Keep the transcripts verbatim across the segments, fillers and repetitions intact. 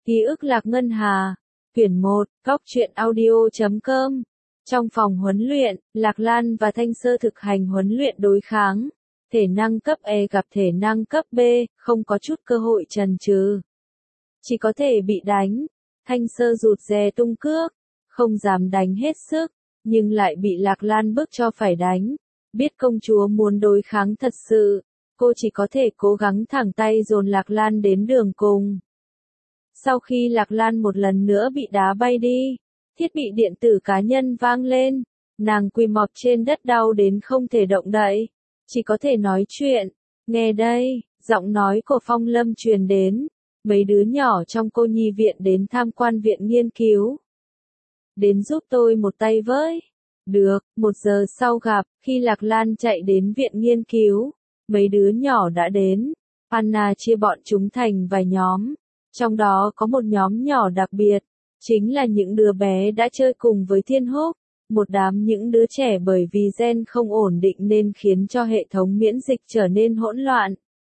Ký ức Lạc Ngân Hà, quyển một, góc truyện audio chấm com. Trong phòng huấn luyện, Lạc Lan và Thanh Sơ thực hành huấn luyện đối kháng. Thể năng cấp E gặp thể năng cấp B, không có chút cơ hội chần chừ. Chỉ có thể bị đánh. Thanh Sơ rụt rè tung cước, không dám đánh hết sức, nhưng lại bị Lạc Lan bức cho phải đánh. Biết công chúa muốn đối kháng thật sự, cô chỉ có thể cố gắng thẳng tay dồn Lạc Lan đến đường cùng. Sau khi Lạc Lan một lần nữa bị đá bay đi, thiết bị điện tử cá nhân vang lên, nàng quỳ mọp trên đất đau đến không thể động đậy, chỉ có thể nói chuyện. Nghe đây, giọng nói của Phong Lâm truyền đến, mấy đứa nhỏ trong cô nhi viện đến tham quan viện nghiên cứu. Đến giúp tôi một tay với. Được, một giờ sau gặp, khi Lạc Lan chạy đến viện nghiên cứu, mấy đứa nhỏ đã đến. Anna chia bọn chúng thành vài nhóm. Trong đó có một nhóm nhỏ đặc biệt, chính là những đứa bé đã chơi cùng với Thiên Húc, một đám những đứa trẻ bởi vì gen không ổn định nên khiến cho hệ thống miễn dịch trở nên hỗn loạn.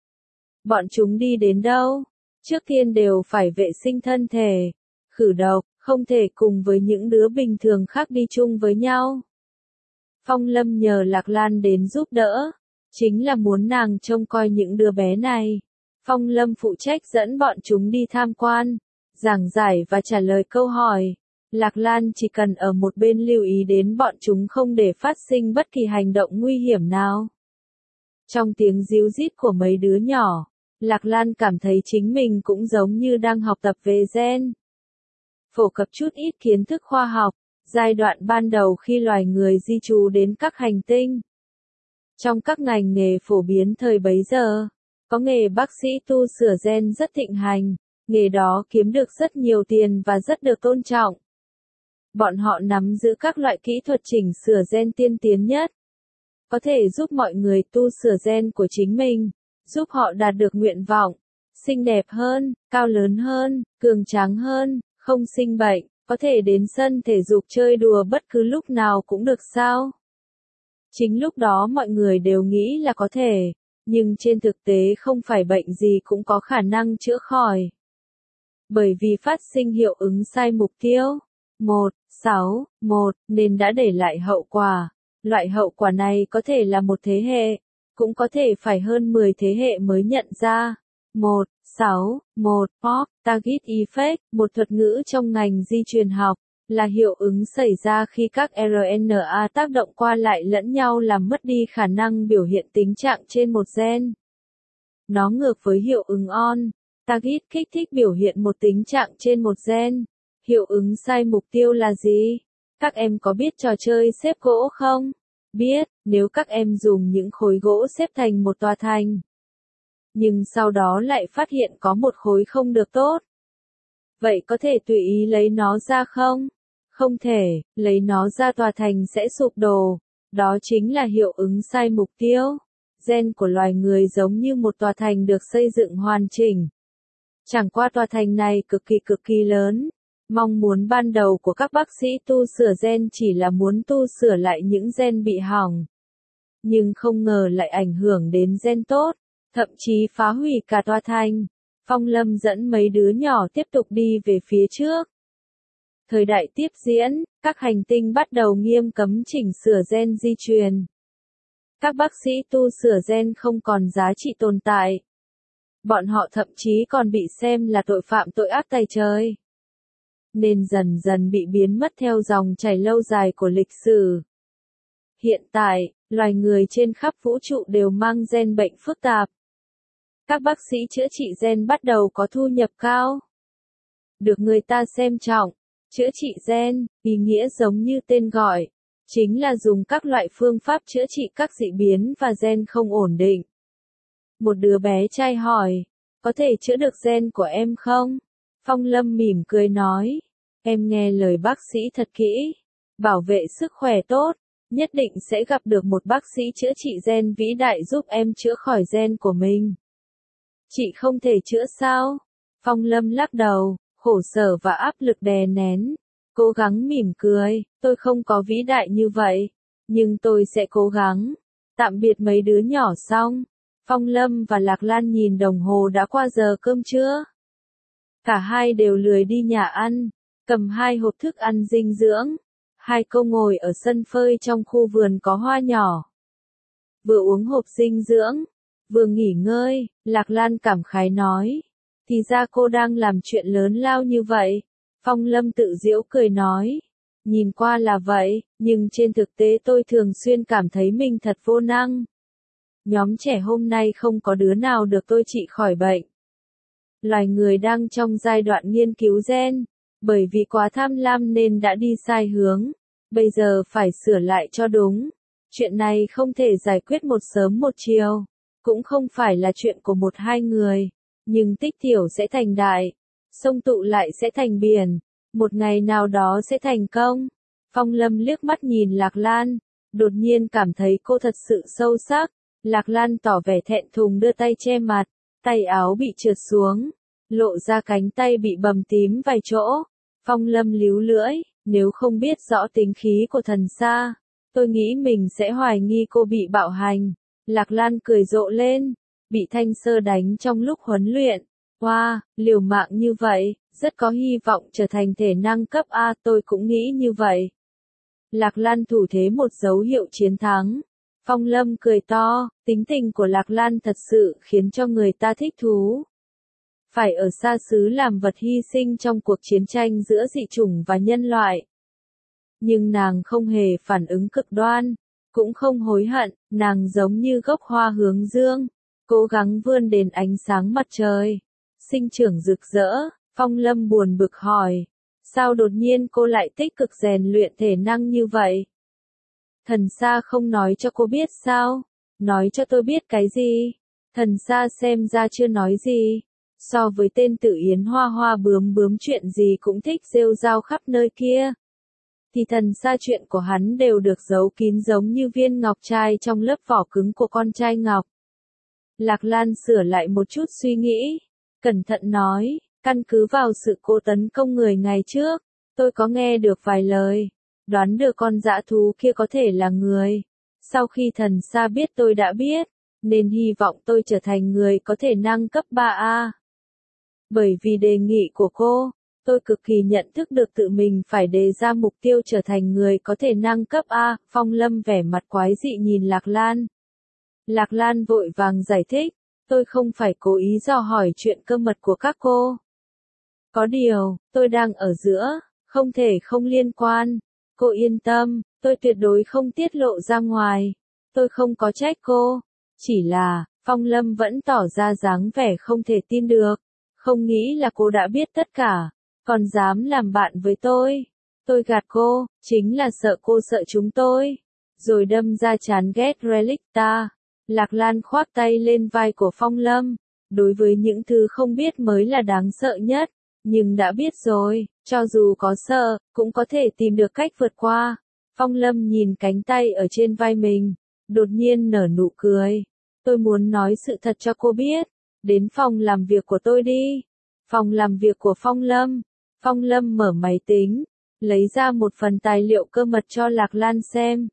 Bọn chúng đi đến đâu? Trước tiên đều phải vệ sinh thân thể, khử độc, không thể cùng với những đứa bình thường khác đi chung với nhau. Phong Lâm nhờ Lạc Lan đến giúp đỡ, chính là muốn nàng trông coi những đứa bé này. Phong Lâm phụ trách dẫn bọn chúng đi tham quan, giảng giải và trả lời câu hỏi. Lạc Lan chỉ cần ở một bên lưu ý đến bọn chúng không để phát sinh bất kỳ hành động nguy hiểm nào. Trong tiếng ríu rít của mấy đứa nhỏ, Lạc Lan cảm thấy chính mình cũng giống như đang học tập về gen. Phổ cập chút ít kiến thức khoa học, giai đoạn ban đầu khi loài người di trú đến các hành tinh. Trong các ngành nghề phổ biến thời bấy giờ, có nghề bác sĩ tu sửa gen rất thịnh hành, nghề đó kiếm được rất nhiều tiền và rất được tôn trọng. Bọn họ nắm giữ các loại kỹ thuật chỉnh sửa gen tiên tiến nhất, có thể giúp mọi người tu sửa gen của chính mình, giúp họ đạt được nguyện vọng, xinh đẹp hơn, cao lớn hơn, cường tráng hơn, không sinh bệnh, có thể đến sân thể dục chơi đùa bất cứ lúc nào cũng được sao? Chính lúc đó mọi người đều nghĩ là có thể, nhưng trên thực tế không phải bệnh gì cũng có khả năng chữa khỏi. Bởi vì phát sinh hiệu ứng sai mục tiêu, một, sáu, một, nên đã để lại hậu quả. Loại hậu quả này có thể là một thế hệ, cũng có thể phải hơn mười thế hệ mới nhận ra. một, sáu, một, pop, target effect, một thuật ngữ trong ngành di truyền học, là hiệu ứng xảy ra khi các rờ en a tác động qua lại lẫn nhau làm mất đi khả năng biểu hiện tính trạng trên một gen. Nó ngược với hiệu ứng on, target kích thích biểu hiện một tính trạng trên một gen. Hiệu ứng sai mục tiêu là gì? Các em có biết trò chơi xếp gỗ không? Biết, nếu các em dùng những khối gỗ xếp thành một tòa thành. Nhưng sau đó lại phát hiện có một khối không được tốt. Vậy có thể tùy ý lấy nó ra không? Không thể, lấy nó ra tòa thành sẽ sụp đổ. Đó chính là hiệu ứng sai mục tiêu. Gen của loài người giống như một tòa thành được xây dựng hoàn chỉnh. Chẳng qua tòa thành này cực kỳ cực kỳ lớn. Mong muốn ban đầu của các bác sĩ tu sửa gen chỉ là muốn tu sửa lại những gen bị hỏng. Nhưng không ngờ lại ảnh hưởng đến gen tốt, thậm chí phá hủy cả tòa thành. Phong Lâm dẫn mấy đứa nhỏ tiếp tục đi về phía trước. Thời đại tiếp diễn, các hành tinh bắt đầu nghiêm cấm chỉnh sửa gen di truyền. Các bác sĩ tu sửa gen không còn giá trị tồn tại. Bọn họ thậm chí còn bị xem là tội phạm tội ác tày trời. Nên dần dần bị biến mất theo dòng chảy lâu dài của lịch sử. Hiện tại, loài người trên khắp vũ trụ đều mang gen bệnh phức tạp. Các bác sĩ chữa trị gen bắt đầu có thu nhập cao. Được người ta xem trọng, chữa trị gen, ý nghĩa giống như tên gọi, chính là dùng các loại phương pháp chữa trị các dị biến và gen không ổn định. Một đứa bé trai hỏi, có thể chữa được gen của em không? Phong Lâm mỉm cười nói, em nghe lời bác sĩ thật kỹ, bảo vệ sức khỏe tốt, nhất định sẽ gặp được một bác sĩ chữa trị gen vĩ đại giúp em chữa khỏi gen của mình. Chị không thể chữa sao? Phong Lâm lắc đầu, khổ sở và áp lực đè nén, cố gắng mỉm cười, tôi không có vĩ đại như vậy, nhưng tôi sẽ cố gắng. Tạm biệt mấy đứa nhỏ xong, Phong Lâm và Lạc Lan nhìn đồng hồ đã qua giờ cơm trưa. Cả hai đều lười đi nhà ăn, cầm hai hộp thức ăn dinh dưỡng. Hai cô ngồi ở sân phơi trong khu vườn có hoa nhỏ. Vừa uống hộp dinh dưỡng, vừa nghỉ ngơi, Lạc Lan cảm khái nói. Thì ra cô đang làm chuyện lớn lao như vậy. Phong Lâm tự giễu cười nói. Nhìn qua là vậy, nhưng trên thực tế tôi thường xuyên cảm thấy mình thật vô năng. Nhóm trẻ hôm nay không có đứa nào được tôi trị khỏi bệnh. Loài người đang trong giai đoạn nghiên cứu gen, bởi vì quá tham lam nên đã đi sai hướng. Bây giờ phải sửa lại cho đúng. Chuyện này không thể giải quyết một sớm một chiều, cũng không phải là chuyện của một hai người, nhưng tích tiểu sẽ thành đại, sông tụ lại sẽ thành biển, một ngày nào đó sẽ thành công. Phong Lâm liếc mắt nhìn Lạc Lan, đột nhiên cảm thấy cô thật sự sâu sắc. Lạc Lan tỏ vẻ thẹn thùng đưa tay che mặt, tay áo bị trượt xuống, lộ ra cánh tay bị bầm tím vài chỗ. Phong Lâm líu lưỡi, nếu không biết rõ tính khí của thần sa, tôi nghĩ mình sẽ hoài nghi cô bị bạo hành. Lạc Lan cười rộ lên, bị Thanh Sơ đánh trong lúc huấn luyện. Wow, liều mạng như vậy, rất có hy vọng trở thành thể năng cấp A, tôi cũng nghĩ như vậy. Lạc Lan thủ thế một dấu hiệu chiến thắng. Phong Lâm cười to, tính tình của Lạc Lan thật sự khiến cho người ta thích thú. Phải ở xa xứ làm vật hy sinh trong cuộc chiến tranh giữa dị chủng và nhân loại. Nhưng nàng không hề phản ứng cực đoan, cũng không hối hận, nàng giống như gốc hoa hướng dương, cố gắng vươn đến ánh sáng mặt trời, sinh trưởng rực rỡ. Phong Lâm buồn bực hỏi, sao đột nhiên cô lại tích cực rèn luyện thể năng như vậy? Thần Sa không nói cho cô biết sao? Nói cho tôi biết cái gì? Thần Sa xem ra chưa nói gì. So với tên Tử Yến hoa hoa bướm bướm chuyện gì cũng thích rêu rao khắp nơi kia, thì thần Sa chuyện của hắn đều được giấu kín giống như viên ngọc trai trong lớp vỏ cứng của con trai ngọc. Lạc Lan sửa lại một chút suy nghĩ, cẩn thận nói, căn cứ vào sự cố tấn công người ngày trước, tôi có nghe được vài lời, đoán được con dã thú kia có thể là người. Sau khi thần Sa biết tôi đã biết, nên hy vọng tôi trở thành người có thể năng cấp ba A. Bởi vì đề nghị của cô, tôi cực kỳ nhận thức được tự mình phải đề ra mục tiêu trở thành người có thể năng cấp A. Phong Lâm vẻ mặt quái dị nhìn Lạc Lan. Lạc Lan vội vàng giải thích, tôi không phải cố ý dò hỏi chuyện cơ mật của các cô. Có điều, tôi đang ở giữa, không thể không liên quan. Cô yên tâm, tôi tuyệt đối không tiết lộ ra ngoài. Tôi không có trách cô. Chỉ là, Phong Lâm vẫn tỏ ra dáng vẻ không thể tin được. Không nghĩ là cô đã biết tất cả, còn dám làm bạn với tôi. Tôi gạt cô, chính là sợ cô sợ chúng tôi. Rồi đâm ra chán ghét Relicta. Lạc Lan khoác tay lên vai của Phong Lâm. Đối với những thứ không biết mới là đáng sợ nhất. Nhưng đã biết rồi, cho dù có sợ, cũng có thể tìm được cách vượt qua. Phong Lâm nhìn cánh tay ở trên vai mình, đột nhiên nở nụ cười. Tôi muốn nói sự thật cho cô biết. Đến phòng làm việc của tôi đi. Phòng làm việc của Phong Lâm. Phong Lâm mở máy tính, lấy ra một phần tài liệu cơ mật cho Lạc Lan xem.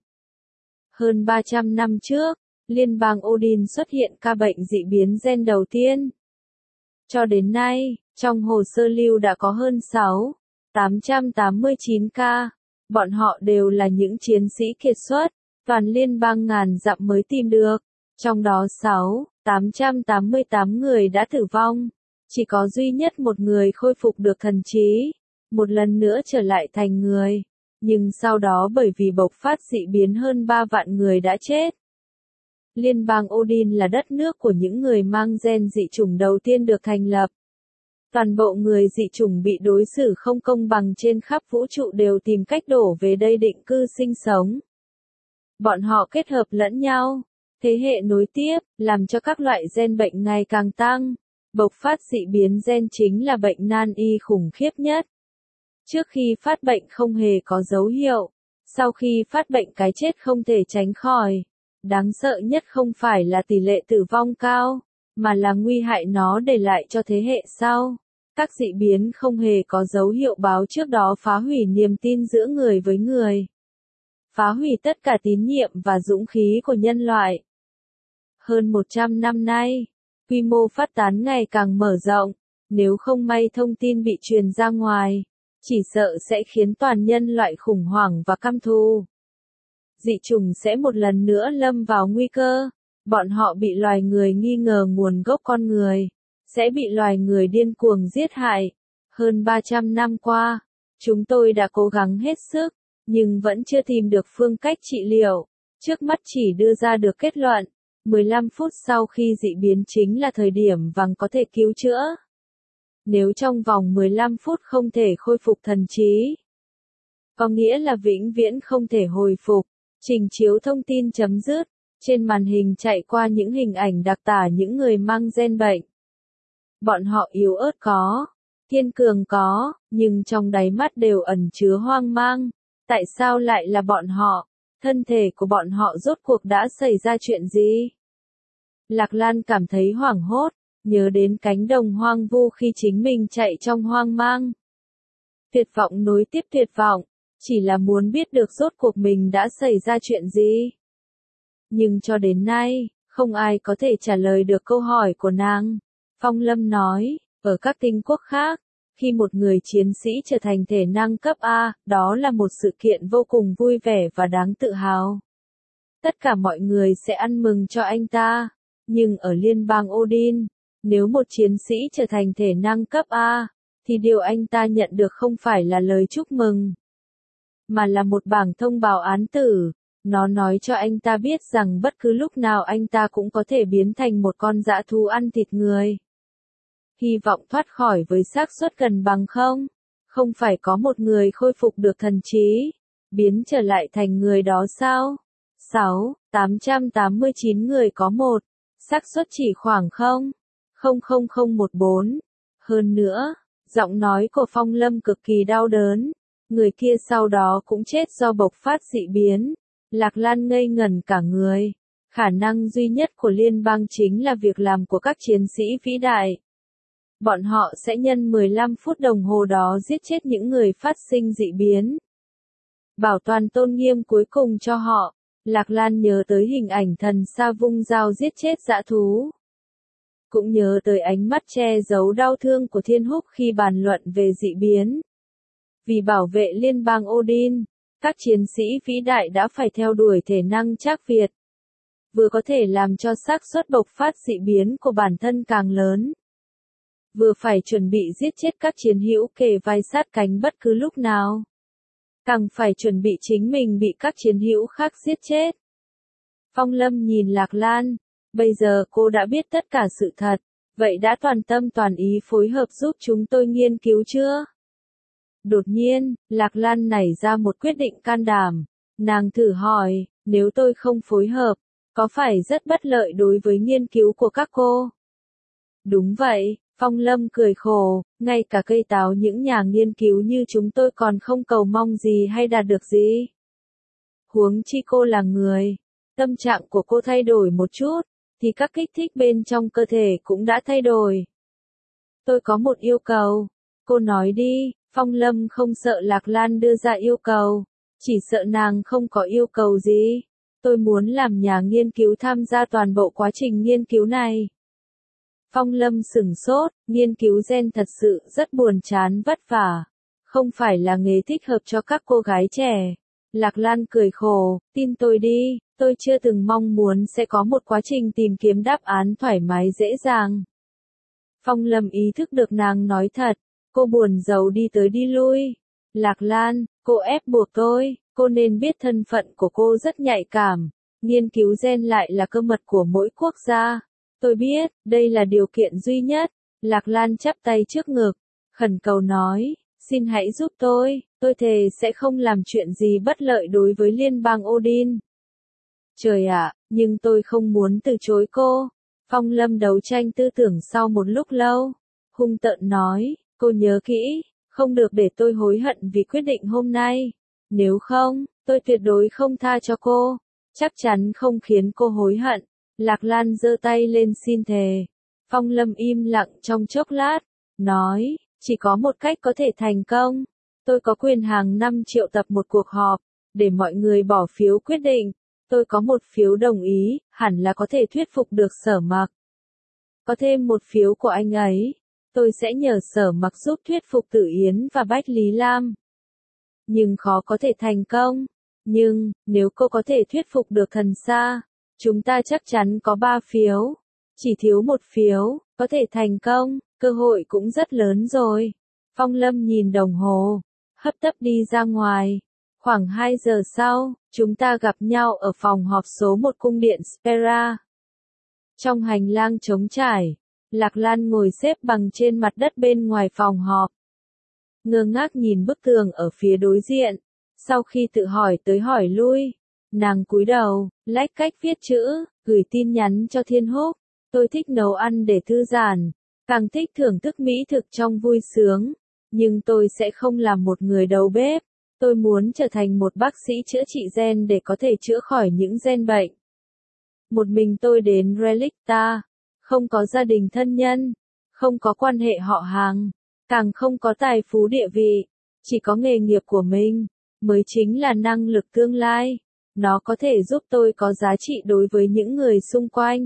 Hơn ba trăm năm trước, liên bang Odin xuất hiện ca bệnh dị biến gen đầu tiên. Cho đến nay, trong hồ sơ lưu đã có hơn sáu nghìn tám trăm tám mươi chín ca. Bọn họ đều là những chiến sĩ kiệt xuất, toàn liên bang ngàn dặm mới tìm được. Trong đó sáu nghìn tám trăm tám mươi tám người đã tử vong. Chỉ có duy nhất một người khôi phục được thần trí, một lần nữa trở lại thành người. Nhưng sau đó bởi vì bộc phát dị biến hơn ba vạn người đã chết. Liên bang Odin là đất nước của những người mang gen dị chủng đầu tiên được thành lập. Toàn bộ người dị chủng bị đối xử không công bằng trên khắp vũ trụ đều tìm cách đổ về đây định cư sinh sống. Bọn họ kết hợp lẫn nhau, thế hệ nối tiếp, làm cho các loại gen bệnh ngày càng tăng. Bộc phát dị biến gen chính là bệnh nan y khủng khiếp nhất. Trước khi phát bệnh không hề có dấu hiệu, sau khi phát bệnh cái chết không thể tránh khỏi. Đáng sợ nhất không phải là tỷ lệ tử vong cao, mà là nguy hại nó để lại cho thế hệ sau. Các dị biến không hề có dấu hiệu báo trước đó phá hủy niềm tin giữa người với người. Phá hủy tất cả tín nhiệm và dũng khí của nhân loại. Hơn một trăm năm nay, quy mô phát tán ngày càng mở rộng, Nếu không may thông tin bị truyền ra ngoài, chỉ sợ sẽ khiến toàn nhân loại khủng hoảng và căm thù. Dị chủng sẽ một lần nữa lâm vào nguy cơ. Bọn họ bị loài người nghi ngờ nguồn gốc con người, sẽ bị loài người điên cuồng giết hại. Hơn ba trăm năm qua, chúng tôi đã cố gắng hết sức, nhưng vẫn chưa tìm được phương cách trị liệu. Trước mắt chỉ đưa ra được kết luận, mười lăm phút sau khi dị biến chính là thời điểm vàng có thể cứu chữa. Nếu trong vòng mười lăm phút không thể khôi phục thần trí, có nghĩa là vĩnh viễn không thể hồi phục. Trình chiếu thông tin chấm dứt. Trên màn hình chạy qua những hình ảnh đặc tả những người mang gen bệnh. Bọn họ yếu ớt có, kiên cường có, nhưng trong đáy mắt đều ẩn chứa hoang mang. Tại sao lại là bọn họ? Thân thể của bọn họ rốt cuộc đã xảy ra chuyện gì? Lạc Lan cảm thấy hoảng hốt, nhớ đến cánh đồng hoang vu khi chính mình chạy trong hoang mang. Tuyệt vọng nối tiếp tuyệt vọng, chỉ là muốn biết được rốt cuộc mình đã xảy ra chuyện gì. Nhưng cho đến nay, không ai có thể trả lời được câu hỏi của nàng. Phong Lâm nói, ở các tinh quốc khác, khi một người chiến sĩ trở thành thể năng cấp A, đó là một sự kiện vô cùng vui vẻ và đáng tự hào. Tất cả mọi người sẽ ăn mừng cho anh ta. Nhưng ở liên bang Odin, nếu một chiến sĩ trở thành thể năng cấp A, thì điều anh ta nhận được không phải là lời chúc mừng, mà là một bảng thông báo án tử. Nó nói cho anh ta biết rằng bất cứ lúc nào anh ta cũng có thể biến thành một con dã thú ăn thịt người. Hy vọng thoát khỏi với xác suất gần bằng không. Không phải có một người khôi phục được thần trí, biến trở lại thành người đó sao? sáu, tám trăm tám mươi chín người có một, xác suất chỉ khoảng không, không không không một bốn. Hơn nữa, giọng nói của Phong Lâm cực kỳ đau đớn. Người kia sau đó cũng chết do bộc phát dị biến. Lạc Lan ngây ngẩn cả người. Khả năng duy nhất của liên bang chính là việc làm của các chiến sĩ vĩ đại. Bọn họ sẽ nhân mười lăm phút đồng hồ đó giết chết những người phát sinh dị biến. Bảo toàn tôn nghiêm cuối cùng cho họ. Lạc Lan nhớ tới hình ảnh thần sa vung dao giết chết dã thú. Cũng nhớ tới ánh mắt che giấu đau thương của Thiên Húc khi bàn luận về dị biến. Vì bảo vệ liên bang Odin, các chiến sĩ vĩ đại đã phải theo đuổi thể năng Trác Việt. Vừa có thể làm cho xác suất bộc phát dị biến của bản thân càng lớn, vừa phải chuẩn bị giết chết các chiến hữu kề vai sát cánh bất cứ lúc nào. Càng phải chuẩn bị chính mình bị các chiến hữu khác giết chết. Phong Lâm nhìn Lạc Lan, bây giờ cô đã biết tất cả sự thật, vậy đã toàn tâm toàn ý phối hợp giúp chúng tôi nghiên cứu chưa? Đột nhiên, Lạc Lan nảy ra một quyết định can đảm. Nàng thử hỏi, nếu tôi không phối hợp, có phải rất bất lợi đối với nghiên cứu của các cô? Đúng vậy, Phong Lâm cười khổ, ngay cả cây táo những nhà nghiên cứu như chúng tôi còn không cầu mong gì hay đạt được gì. Huống chi cô là người, tâm trạng của cô thay đổi một chút, thì các kích thích bên trong cơ thể cũng đã thay đổi. Tôi có một yêu cầu, cô nói đi. Phong Lâm không sợ Lạc Lan đưa ra yêu cầu, chỉ sợ nàng không có yêu cầu gì. Tôi muốn làm nhà nghiên cứu tham gia toàn bộ quá trình nghiên cứu này. Phong Lâm sửng sốt, nghiên cứu gen thật sự rất buồn chán vất vả. Không phải là nghề thích hợp cho các cô gái trẻ. Lạc Lan cười khổ, tin tôi đi, tôi chưa từng mong muốn sẽ có một quá trình tìm kiếm đáp án thoải mái dễ dàng. Phong Lâm ý thức được nàng nói thật. Cô buồn rầu đi tới đi lui. Lạc Lan, cô ép buộc tôi, cô nên biết thân phận của cô rất nhạy cảm. Nghiên cứu gen lại là cơ mật của mỗi quốc gia. Tôi biết, đây là điều kiện duy nhất. Lạc Lan chắp tay trước ngực, khẩn cầu nói, xin hãy giúp tôi, tôi thề sẽ không làm chuyện gì bất lợi đối với liên bang Odin. Trời ạ, nhưng tôi không muốn từ chối cô. Phong Lâm đấu tranh tư tưởng sau một lúc lâu, hung tợn nói. Cô nhớ kỹ, không được để tôi hối hận vì quyết định hôm nay. Nếu không, tôi tuyệt đối không tha cho cô. Chắc chắn không khiến cô hối hận. Lạc Lan giơ tay lên xin thề. Phong Lâm im lặng trong chốc lát, nói, chỉ có một cách có thể thành công. Tôi có quyền hàng năm triệu tập một cuộc họp, để mọi người bỏ phiếu quyết định. Tôi có một phiếu đồng ý, hẳn là có thể thuyết phục được Sở Mặc. Có thêm một phiếu của anh ấy. tôi sẽ nhờ Sở Mặc giúp thuyết phục Tử Yến và Bách Lý Lam. Nhưng khó có thể thành công. Nhưng, nếu cô có thể thuyết phục được Thần Sa, chúng ta chắc chắn có ba phiếu. Chỉ thiếu một phiếu, có thể thành công, cơ hội cũng rất lớn rồi. Phong Lâm nhìn đồng hồ, hấp tấp đi ra ngoài. Khoảng hai giờ sau, chúng ta gặp nhau ở phòng họp số một cung điện Spera. Trong hành lang trống trải, Lạc Lan ngồi xếp bằng trên mặt đất bên ngoài phòng họp. Ngơ ngác nhìn bức tường ở phía đối diện. Sau khi tự hỏi tới hỏi lui, nàng cúi đầu, lách cách viết chữ, gửi tin nhắn cho Thiên Húc. Tôi thích nấu ăn để thư giãn, càng thích thưởng thức mỹ thực trong vui sướng. Nhưng tôi sẽ không làm một người đầu bếp. Tôi muốn trở thành một bác sĩ chữa trị gen để có thể chữa khỏi những gen bệnh. Một mình tôi đến Relicta, không có gia đình thân nhân, không có quan hệ họ hàng, càng không có tài phú địa vị, chỉ có nghề nghiệp của mình, mới chính là năng lực tương lai. Nó có thể giúp tôi có giá trị đối với những người xung quanh.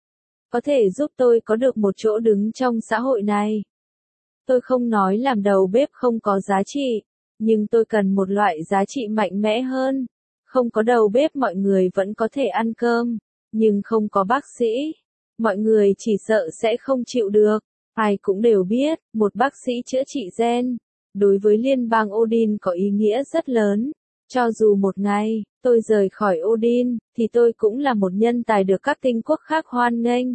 Có thể giúp tôi có được một chỗ đứng trong xã hội này. Tôi không nói làm đầu bếp không có giá trị, nhưng tôi cần một loại giá trị mạnh mẽ hơn. Không có đầu bếp mọi người vẫn có thể ăn cơm, nhưng không có bác sĩ, mọi người chỉ sợ sẽ không chịu được. Ai cũng đều biết, một bác sĩ chữa trị gen, đối với liên bang Odin có ý nghĩa rất lớn. Cho dù một ngày, tôi rời khỏi Odin, thì tôi cũng là một nhân tài được các tinh quốc khác hoan nghênh.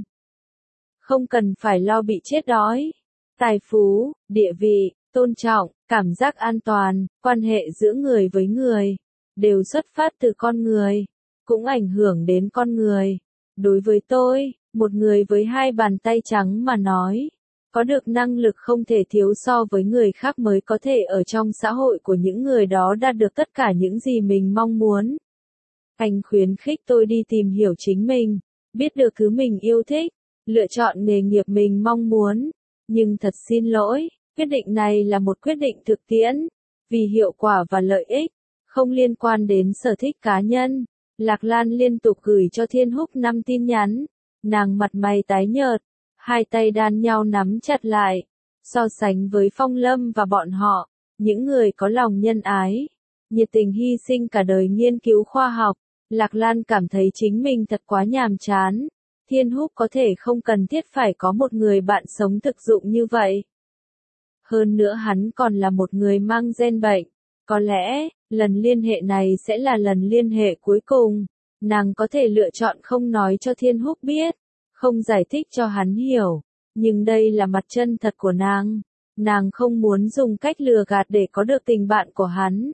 Không cần phải lo bị chết đói. Tài phú, địa vị, tôn trọng, cảm giác an toàn, quan hệ giữa người với người, đều xuất phát từ con người, cũng ảnh hưởng đến con người. Đối với tôi, một người với hai bàn tay trắng mà nói, có được năng lực không thể thiếu so với người khác mới có thể ở trong xã hội của những người đó đạt được tất cả những gì mình mong muốn. Anh khuyến khích tôi đi tìm hiểu chính mình, biết được thứ mình yêu thích, lựa chọn nghề nghiệp mình mong muốn. Nhưng thật xin lỗi, quyết định này là một quyết định thực tiễn, vì hiệu quả và lợi ích, không liên quan đến sở thích cá nhân. Lạc Lan liên tục gửi cho Thiên Húc năm tin nhắn, nàng mặt mày tái nhợt, hai tay đan nhau nắm chặt lại. So sánh với Phong Lâm và bọn họ, những người có lòng nhân ái, nhiệt tình hy sinh cả đời nghiên cứu khoa học, Lạc Lan cảm thấy chính mình thật quá nhàm chán. Thiên Húc có thể không cần thiết phải có một người bạn sống thực dụng như vậy. Hơn nữa hắn còn là một người mang gen bệnh. Có lẽ, lần liên hệ này sẽ là lần liên hệ cuối cùng. Nàng có thể lựa chọn không nói cho Thiên Húc biết, không giải thích cho hắn hiểu. Nhưng đây là mặt chân thật của nàng. Nàng không muốn dùng cách lừa gạt để có được tình bạn của hắn.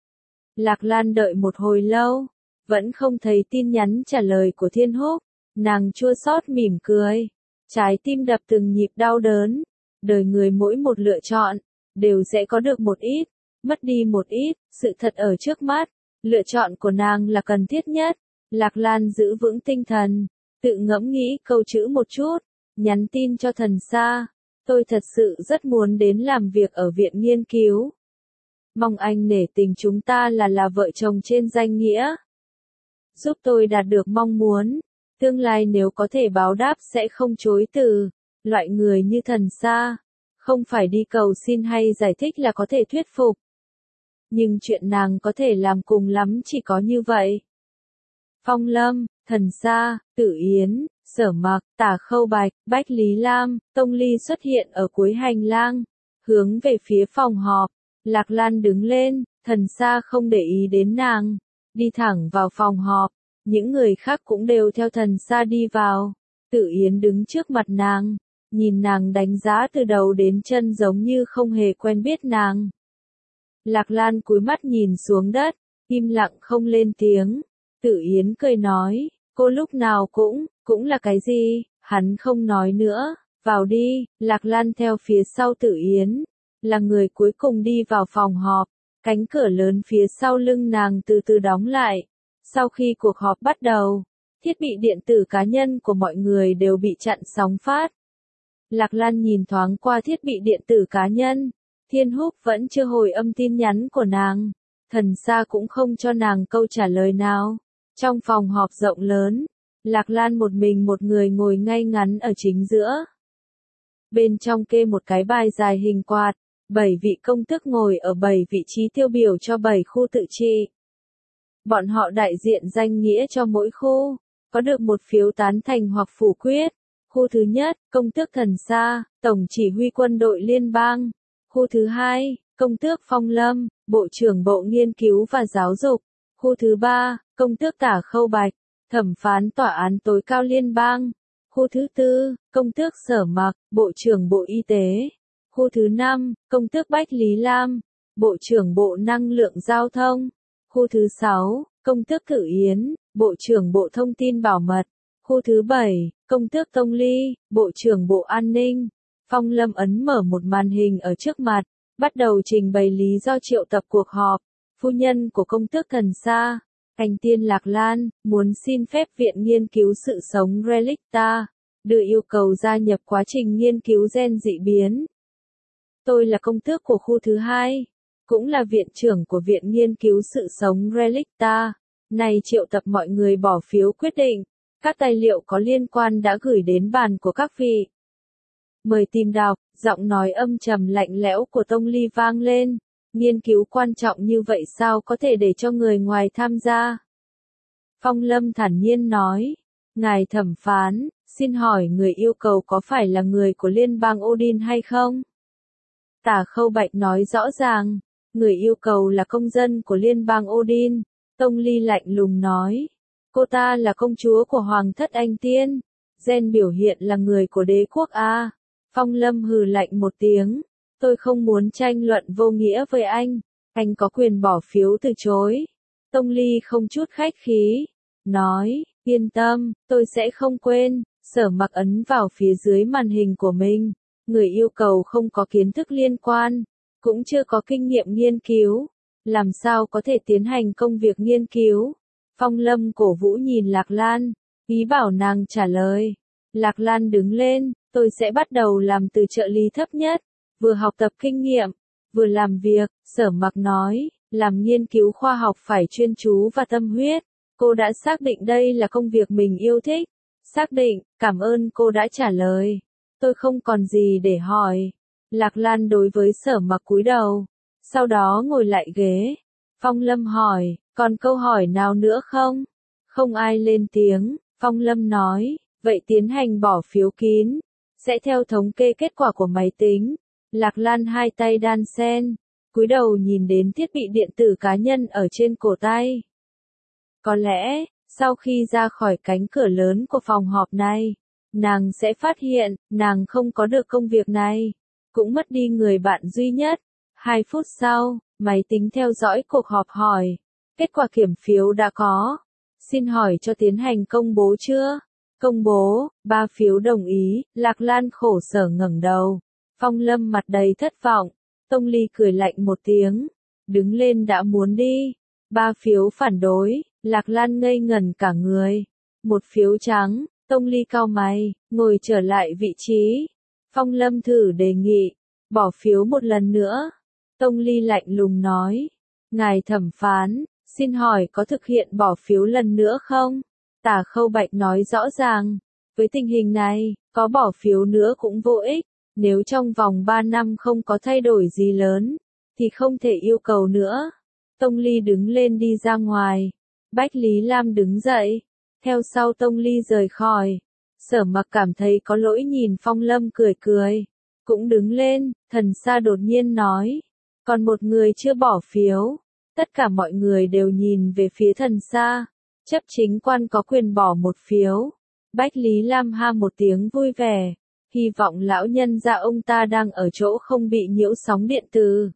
Lạc Lan đợi một hồi lâu, vẫn không thấy tin nhắn trả lời của Thiên Húc. Nàng chua xót mỉm cười, trái tim đập từng nhịp đau đớn. Đời người mỗi một lựa chọn, đều sẽ có được một ít, mất đi một ít, sự thật ở trước mắt. Lựa chọn của nàng là cần thiết nhất. Lạc Lan giữ vững tinh thần, tự ngẫm nghĩ câu chữ một chút, nhắn tin cho Thần Sa. Tôi thật sự rất muốn đến làm việc ở viện nghiên cứu. Mong anh nể tình chúng ta là là vợ chồng trên danh nghĩa. Giúp tôi đạt được mong muốn. Tương lai nếu có thể báo đáp sẽ không chối từ. Loại người như Thần Sa, không phải đi cầu xin hay giải thích là có thể thuyết phục. Nhưng chuyện nàng có thể làm cùng lắm chỉ có như vậy. Phong Lâm, Thần Sa, Tử Yến, Sở Mặc, Tả Khâu Bạch, Bách Lý Lam, Tông Ly xuất hiện ở cuối hành lang, hướng về phía phòng họp. Lạc Lan đứng lên, Thần Sa không để ý đến nàng, đi thẳng vào phòng họp. Những người khác cũng đều theo Thần Sa đi vào. Tử Yến đứng trước mặt nàng, nhìn nàng đánh giá từ đầu đến chân giống như không hề quen biết nàng. Lạc Lan cúi mắt nhìn xuống đất, im lặng không lên tiếng. Tử Yến cười nói, cô lúc nào cũng, cũng là cái gì? Hắn không nói nữa, vào đi. Lạc Lan theo phía sau Tử Yến, là người cuối cùng đi vào phòng họp. Cánh cửa lớn phía sau lưng nàng từ từ đóng lại. Sau khi cuộc họp bắt đầu, thiết bị điện tử cá nhân của mọi người đều bị chặn sóng phát. Lạc Lan nhìn thoáng qua thiết bị điện tử cá nhân, Thiên Húc vẫn chưa hồi âm tin nhắn của nàng. Thần Sa cũng không cho nàng câu trả lời nào. Trong phòng họp rộng lớn, Lạc Lan một mình một người ngồi ngay ngắn ở chính giữa. Bên trong kê một cái bài dài hình quạt, bảy vị công tước ngồi ở bảy vị trí tiêu biểu cho bảy khu tự trị. Bọn họ đại diện danh nghĩa cho mỗi khu, có được một phiếu tán thành hoặc phủ quyết. Khu thứ nhất, công tước thần xa, tổng chỉ huy quân đội liên bang. Khu thứ hai, công tước phong lâm, bộ trưởng bộ nghiên cứu và giáo dục. Khu thứ ba, công tước tả khâu bạch, thẩm phán tòa án tối cao liên bang. Khu thứ tư, công tước sở mặc, bộ trưởng bộ y tế. Khu thứ năm, công tước Bách Lý Lam, bộ trưởng bộ năng lượng giao thông. Khu thứ sáu, công tước Cử Yến, bộ trưởng bộ thông tin bảo mật. Khu thứ bảy, công tước Tông Ly, bộ trưởng bộ an ninh. Phong Lâm ấn mở một màn hình ở trước mặt, bắt đầu trình bày lý do triệu tập cuộc họp. Phu nhân của công tước thần xa, Hành Tiên Lạc Lan, muốn xin phép Viện Nghiên cứu Sự sống Relicta, đưa yêu cầu gia nhập quá trình nghiên cứu gen dị biến. Tôi là công tước của khu thứ hai, cũng là viện trưởng của Viện Nghiên cứu Sự sống Relicta. Này triệu tập mọi người bỏ phiếu quyết định. Các tài liệu có liên quan đã gửi đến bàn của các vị. Mời tìm đọc, giọng nói âm trầm lạnh lẽo của Tông Ly vang lên. Nghiên cứu quan trọng như vậy sao có thể để cho người ngoài tham gia? Phong Lâm thản nhiên nói. Ngài thẩm phán, xin hỏi người yêu cầu có phải là người của liên bang Odin hay không? Tả Khâu Bạch nói rõ ràng. Người yêu cầu là công dân của liên bang Odin. Tông Ly lạnh lùng nói. Cô ta là công chúa của Hoàng thất Anh Tiên. Gen biểu hiện là người của đế quốc A. Phong Lâm hừ lạnh một tiếng. Tôi không muốn tranh luận vô nghĩa với anh. Anh có quyền bỏ phiếu từ chối. Tông Ly không chút khách khí. Nói, yên tâm, tôi sẽ không quên. Sở Mặc ấn vào phía dưới màn hình của mình. Người yêu cầu không có kiến thức liên quan. Cũng chưa có kinh nghiệm nghiên cứu. Làm sao có thể tiến hành công việc nghiên cứu? Phong Lâm cổ vũ nhìn Lạc Lan, ý bảo nàng trả lời. Lạc Lan đứng lên, tôi sẽ bắt đầu làm từ trợ lý thấp nhất, vừa học tập kinh nghiệm, vừa làm việc. Sở Mặc nói, làm nghiên cứu khoa học phải chuyên chú và tâm huyết. Cô đã xác định đây là công việc mình yêu thích. Xác định, cảm ơn cô đã trả lời. Tôi không còn gì để hỏi. Lạc Lan đối với Sở Mặc cúi đầu, sau đó ngồi lại ghế. Phong Lâm hỏi, còn câu hỏi nào nữa không? Không ai lên tiếng. Phong Lâm nói, vậy tiến hành bỏ phiếu kín. Sẽ theo thống kê kết quả của máy tính. Lạc Lan hai tay đan sen, cúi đầu nhìn đến thiết bị điện tử cá nhân ở trên cổ tay. Có lẽ, sau khi ra khỏi cánh cửa lớn của phòng họp này, nàng sẽ phát hiện, nàng không có được công việc này. Cũng mất đi người bạn duy nhất. Hai phút sau, máy tính theo dõi cuộc họp hỏi. Kết quả kiểm phiếu đã có. Xin hỏi cho tiến hành công bố chưa? Công bố, ba phiếu đồng ý. Lạc Lan khổ sở ngẩng đầu. Phong Lâm mặt đầy thất vọng. Tông Ly cười lạnh một tiếng. Đứng lên đã muốn đi. Ba phiếu phản đối. Lạc Lan ngây ngẩn cả người. Một phiếu trắng. Tông Ly cau mày, ngồi trở lại vị trí. Phong Lâm thử đề nghị. Bỏ phiếu một lần nữa. Tông Ly lạnh lùng nói. Ngài thẩm phán, xin hỏi có thực hiện bỏ phiếu lần nữa không? Tả Khâu Bạch nói rõ ràng. Với tình hình này, có bỏ phiếu nữa cũng vô ích. Nếu trong vòng ba năm không có thay đổi gì lớn, thì không thể yêu cầu nữa. Tông Ly đứng lên đi ra ngoài. Bách Lý Lam đứng dậy. Theo sau Tông Ly rời khỏi. Sở Mặc cảm thấy có lỗi nhìn Phong Lâm cười cười. Cũng đứng lên, thần xa đột nhiên nói. Còn một người chưa bỏ phiếu. Tất cả mọi người đều nhìn về phía thần xa. Chấp chính quan có quyền bỏ một phiếu. Bách Lý Lam ha một tiếng vui vẻ. Hy vọng lão nhân gia ông ta đang ở chỗ không bị nhiễu sóng điện từ.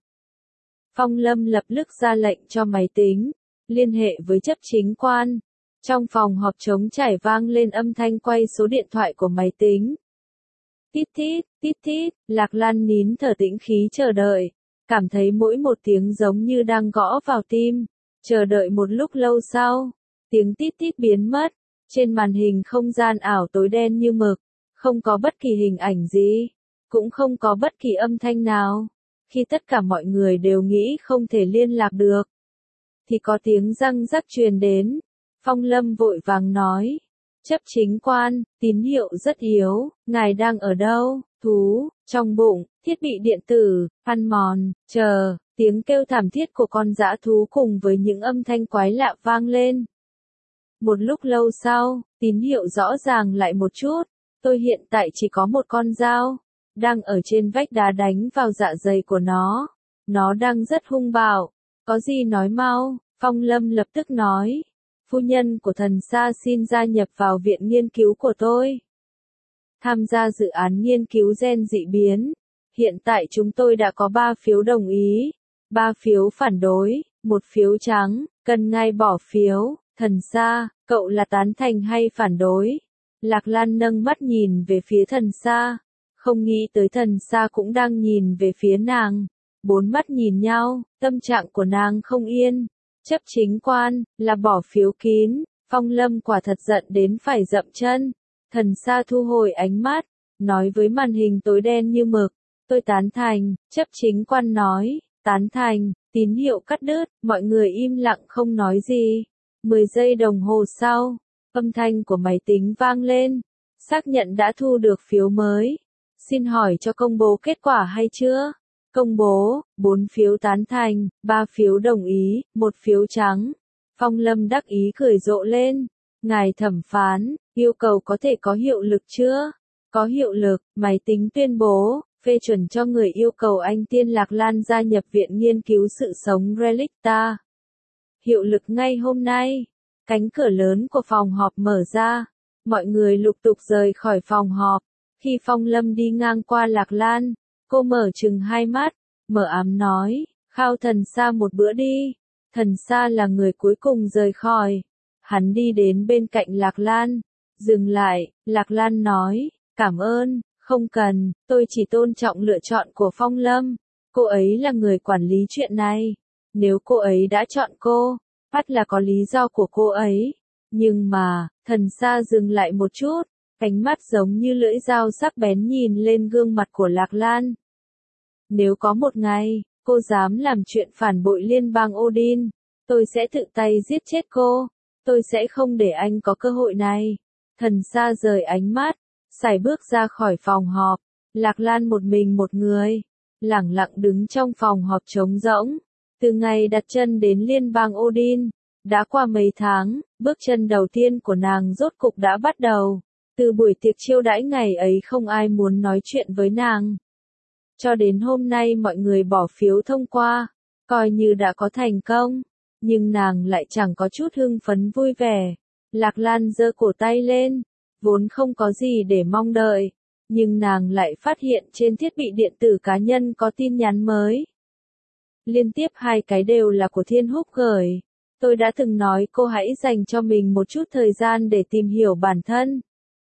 Phong Lâm lập tức ra lệnh cho máy tính. Liên hệ với chấp chính quan. Trong phòng họp trống trải vang lên âm thanh quay số điện thoại của máy tính. Tít tít, tít tít, Lạc Lan nín thở tĩnh khí chờ đợi. Cảm thấy mỗi một tiếng giống như đang gõ vào tim. Chờ đợi một lúc lâu sau. Tiếng tít tít biến mất. Trên màn hình không gian ảo tối đen như mực. Không có bất kỳ hình ảnh gì. Cũng không có bất kỳ âm thanh nào. Khi tất cả mọi người đều nghĩ không thể liên lạc được. Thì có tiếng răng rắc truyền đến. Phong Lâm vội vàng nói. Chấp chính quan, tín hiệu rất yếu, ngài đang ở đâu? Thú, trong bụng, thiết bị điện tử, ăn mòn, chờ, tiếng kêu thảm thiết của con dã thú cùng với những âm thanh quái lạ vang lên. Một lúc lâu sau, tín hiệu rõ ràng lại một chút, tôi hiện tại chỉ có một con dao, đang ở trên vách đá đánh vào dạ dày của nó. Nó đang rất hung bạo, có gì nói mau, Phong Lâm lập tức nói. Phu nhân của thần Sa xin gia nhập vào viện nghiên cứu của tôi. Tham gia dự án nghiên cứu gen dị biến. Hiện tại chúng tôi đã có ba phiếu đồng ý, ba phiếu phản đối, một phiếu trắng, cần ngay bỏ phiếu. Thần Sa, cậu là tán thành hay phản đối? Lạc Lan nâng mắt nhìn về phía thần Sa, không nghĩ tới thần Sa cũng đang nhìn về phía nàng. Bốn mắt nhìn nhau, tâm trạng của nàng không yên. Chấp chính quan, là bỏ phiếu kín, Phong Lâm quả thật giận đến phải dậm chân. Thần Sa thu hồi ánh mắt, nói với màn hình tối đen như mực, tôi tán thành. Chấp chính quan nói, tán thành, tín hiệu cắt đứt, mọi người im lặng không nói gì. Mười giây đồng hồ sau, âm thanh của máy tính vang lên, xác nhận đã thu được phiếu mới. Xin hỏi cho công bố kết quả hay chưa? Công bố, bốn phiếu tán thành, ba phiếu đồng ý, một phiếu trắng. Phong Lâm đắc ý cười rộ lên. Ngài thẩm phán, yêu cầu có thể có hiệu lực chưa? Có hiệu lực, máy tính tuyên bố, phê chuẩn cho người yêu cầu anh Tiên Lạc Lan gia nhập Viện Nghiên cứu Sự Sống Relicta. Hiệu lực ngay hôm nay. Cánh cửa lớn của phòng họp mở ra. Mọi người lục tục rời khỏi phòng họp. Khi Phong Lâm đi ngang qua Lạc Lan, cô mở chừng hai mắt, mờ ám nói, khao thần Sa một bữa đi. Thần Sa là người cuối cùng rời khỏi. Hắn đi đến bên cạnh Lạc Lan, dừng lại, Lạc Lan nói, cảm ơn, không cần, tôi chỉ tôn trọng lựa chọn của Phong Lâm. Cô ấy là người quản lý chuyện này. Nếu cô ấy đã chọn cô, bắt là có lý do của cô ấy. Nhưng mà, thần Sa dừng lại một chút, ánh mắt giống như lưỡi dao sắc bén nhìn lên gương mặt của Lạc Lan. Nếu có một ngày, cô dám làm chuyện phản bội liên bang Odin, tôi sẽ tự tay giết chết cô. Tôi sẽ không để anh có cơ hội này. Thần Sa rời ánh mắt, sải bước ra khỏi phòng họp. Lạc Lan một mình một người, lẳng lặng đứng trong phòng họp trống rỗng. Từ ngày đặt chân đến liên bang Odin, đã qua mấy tháng, bước chân đầu tiên của nàng rốt cục đã bắt đầu. Từ buổi tiệc chiêu đãi ngày ấy không ai muốn nói chuyện với nàng. Cho đến hôm nay mọi người bỏ phiếu thông qua, coi như đã có thành công. Nhưng nàng lại chẳng có chút hưng phấn vui vẻ. Lạc Lan giơ cổ tay lên, vốn không có gì để mong đợi. Nhưng nàng lại phát hiện trên thiết bị điện tử cá nhân có tin nhắn mới. Liên tiếp hai cái đều là của Thiên Húc gửi. Tôi đã từng nói cô hãy dành cho mình một chút thời gian để tìm hiểu bản thân.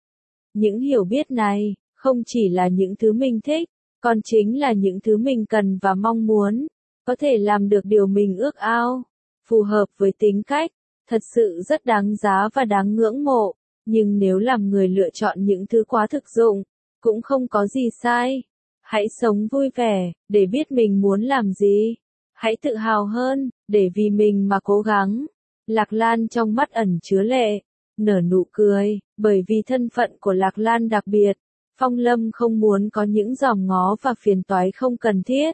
Những hiểu biết này, không chỉ là những thứ mình thích, còn chính là những thứ mình cần và mong muốn. Có thể làm được điều mình ước ao. Phù hợp với tính cách, thật sự rất đáng giá và đáng ngưỡng mộ. Nhưng nếu làm người lựa chọn những thứ quá thực dụng, cũng không có gì sai. Hãy sống vui vẻ, để biết mình muốn làm gì. Hãy tự hào hơn, để vì mình mà cố gắng. Lạc Lan trong mắt ẩn chứa lệ, nở nụ cười, bởi vì thân phận của Lạc Lan đặc biệt. Phong Lâm không muốn có những giòm ngó và phiền toái không cần thiết.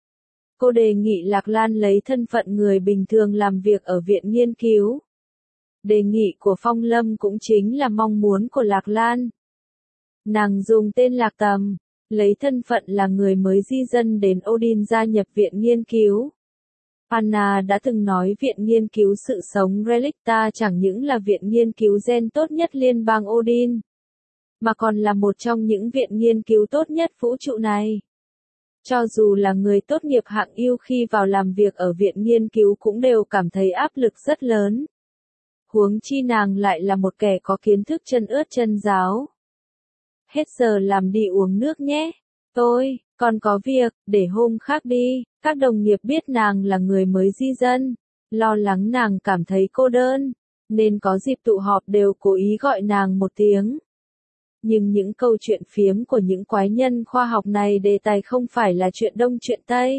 Cô đề nghị Lạc Lan lấy thân phận người bình thường làm việc ở viện nghiên cứu. Đề nghị của Phong Lâm cũng chính là mong muốn của Lạc Lan. Nàng dùng tên Lạc Tầm, lấy thân phận là người mới di dân đến Odin gia nhập viện nghiên cứu. Anna đã từng nói viện nghiên cứu sự sống Relicta chẳng những là viện nghiên cứu gen tốt nhất liên bang Odin, mà còn là một trong những viện nghiên cứu tốt nhất vũ trụ này. Cho dù là người tốt nghiệp hạng ưu khi vào làm việc ở viện nghiên cứu cũng đều cảm thấy áp lực rất lớn. Huống chi nàng lại là một kẻ có kiến thức chân ướt chân ráo. Hết giờ làm đi uống nước nhé. Tôi, còn có việc, để hôm khác đi. Các đồng nghiệp biết nàng là người mới di dân, lo lắng nàng cảm thấy cô đơn, nên có dịp tụ họp đều cố ý gọi nàng một tiếng. Nhưng những câu chuyện phiếm của những quái nhân khoa học này đề tài không phải là chuyện Đông chuyện Tây,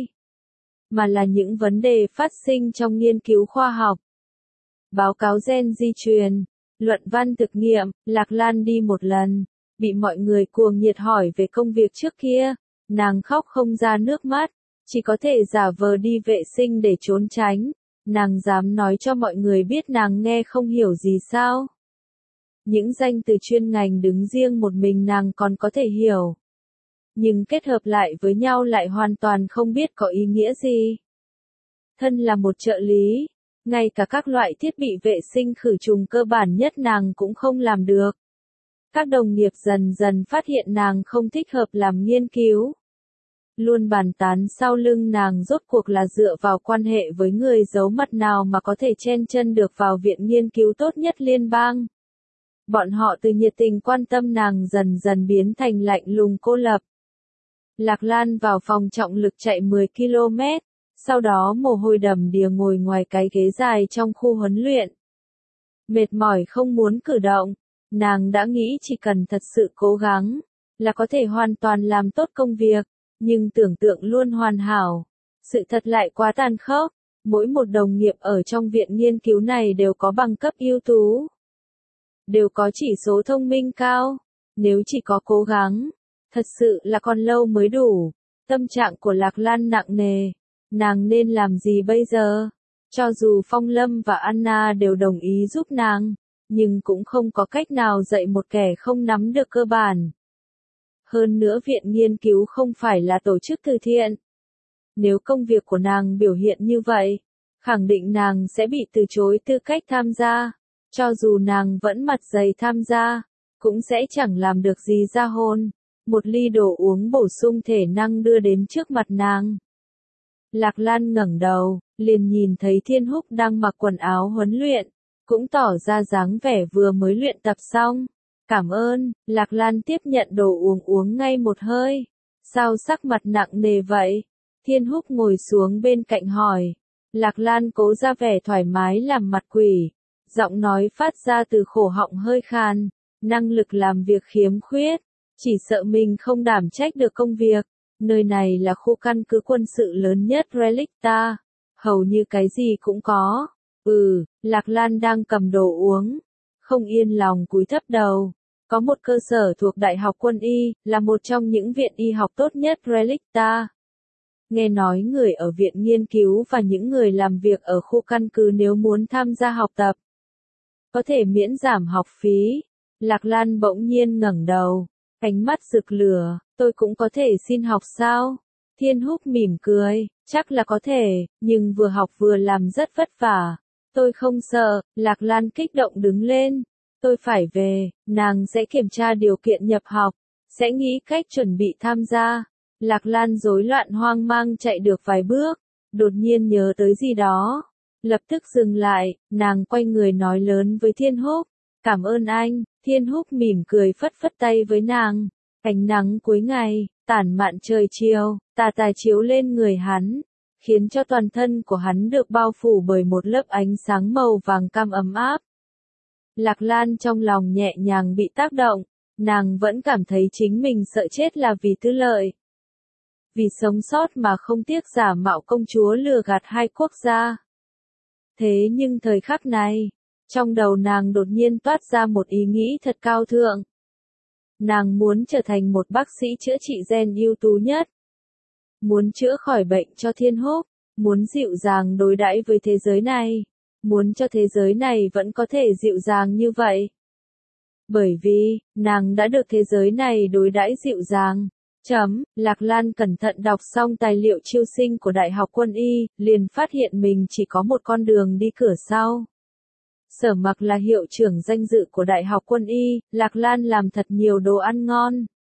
mà là những vấn đề phát sinh trong nghiên cứu khoa học. Báo cáo gen di truyền, Luận văn thực nghiệm, Lạc Lan đi một lần, bị mọi người cuồng nhiệt hỏi về công việc trước kia, nàng khóc không ra nước mắt, chỉ có thể giả vờ đi vệ sinh để trốn tránh, nàng dám nói cho mọi người biết nàng nghe không hiểu gì sao. Những danh từ chuyên ngành đứng riêng một mình nàng còn có thể hiểu, nhưng kết hợp lại với nhau lại hoàn toàn không biết có ý nghĩa gì. Thân là một trợ lý, ngay cả các loại thiết bị vệ sinh khử trùng cơ bản nhất nàng cũng không làm được. Các đồng nghiệp dần dần phát hiện nàng không thích hợp làm nghiên cứu. Luôn bàn tán sau lưng nàng rốt cuộc là dựa vào quan hệ với người giấu mặt nào mà có thể chen chân được vào viện nghiên cứu tốt nhất liên bang. Bọn họ từ nhiệt tình quan tâm nàng dần dần biến thành lạnh lùng cô lập. Lạc Lan vào phòng trọng lực chạy mười ki lô mét, sau đó mồ hôi đầm đìa ngồi ngoài cái ghế dài trong khu huấn luyện. Mệt mỏi không muốn cử động, nàng đã nghĩ chỉ cần thật sự cố gắng, là có thể hoàn toàn làm tốt công việc, nhưng tưởng tượng luôn hoàn hảo. Sự thật lại quá tàn khốc, mỗi một đồng nghiệp ở trong viện nghiên cứu này đều có bằng cấp ưu tú, đều có chỉ số thông minh cao, nếu chỉ có cố gắng, thật sự là còn lâu mới đủ. Tâm trạng của Lạc Lan nặng nề, nàng nên làm gì bây giờ? Cho dù Phong Lâm và Anna đều đồng ý giúp nàng, nhưng cũng không có cách nào dạy một kẻ không nắm được cơ bản. Hơn nữa viện nghiên cứu không phải là tổ chức từ thiện. Nếu công việc của nàng biểu hiện như vậy, khẳng định nàng sẽ bị từ chối tư cách tham gia. Cho dù nàng vẫn mặt dày tham gia, cũng sẽ chẳng làm được gì ra hôn. Một ly đồ uống bổ sung thể năng đưa đến trước mặt nàng. Lạc Lan ngẩng đầu, liền nhìn thấy Thiên Húc đang mặc quần áo huấn luyện, cũng tỏ ra dáng vẻ vừa mới luyện tập xong. Cảm ơn, Lạc Lan tiếp nhận đồ uống uống ngay một hơi. Sao sắc mặt nặng nề vậy? Thiên Húc ngồi xuống bên cạnh hỏi. Lạc Lan cố ra vẻ thoải mái làm mặt quỷ. Giọng nói phát ra từ cổ họng hơi khan. Năng lực làm việc khiếm khuyết. Chỉ sợ mình không đảm trách được công việc. Nơi này là khu căn cứ quân sự lớn nhất Relicta. Hầu như cái gì cũng có. Ừ, Lạc Lan đang cầm đồ uống. Không yên lòng cúi thấp đầu. Có một cơ sở thuộc Đại học Quân y, là một trong những viện y học tốt nhất Relicta. Nghe nói người ở viện nghiên cứu và những người làm việc ở khu căn cứ nếu muốn tham gia học tập, có thể miễn giảm học phí. Lạc Lan bỗng nhiên ngẩng đầu, ánh mắt rực lửa, tôi cũng có thể xin học sao? Thiên Húc mỉm cười, chắc là có thể, nhưng vừa học vừa làm rất vất vả. Tôi không sợ, Lạc Lan kích động đứng lên. Tôi phải về, nàng sẽ kiểm tra điều kiện nhập học, sẽ nghĩ cách chuẩn bị tham gia. Lạc Lan rối loạn hoang mang chạy được vài bước, đột nhiên nhớ tới gì đó. Lập tức dừng lại, nàng quay người nói lớn với Thiên Húc. Cảm ơn anh, Thiên Húc mỉm cười phất phất tay với nàng. Ánh nắng cuối ngày, tản mạn trời chiều, tà tà chiếu lên người hắn, khiến cho toàn thân của hắn được bao phủ bởi một lớp ánh sáng màu vàng cam ấm áp. Lạc Lan trong lòng nhẹ nhàng bị tác động, nàng vẫn cảm thấy chính mình sợ chết là vì tư lợi. Vì sống sót mà không tiếc giả mạo công chúa lừa gạt hai quốc gia. Thế nhưng thời khắc này, trong đầu nàng đột nhiên toát ra một ý nghĩ thật cao thượng. Nàng muốn trở thành một bác sĩ chữa trị gen ưu tú nhất. Muốn chữa khỏi bệnh cho Thiên Húc, muốn dịu dàng đối đãi với thế giới này. Muốn cho thế giới này vẫn có thể dịu dàng như vậy. Bởi vì, nàng đã được thế giới này đối đãi dịu dàng. Chấm, Lạc Lan cẩn thận đọc xong tài liệu chiêu sinh của Đại học Quân y, liền phát hiện mình chỉ có một con đường đi cửa sau. Sở Mặc là hiệu trưởng danh dự của Đại học Quân y, Lạc Lan làm thật nhiều đồ ăn ngon.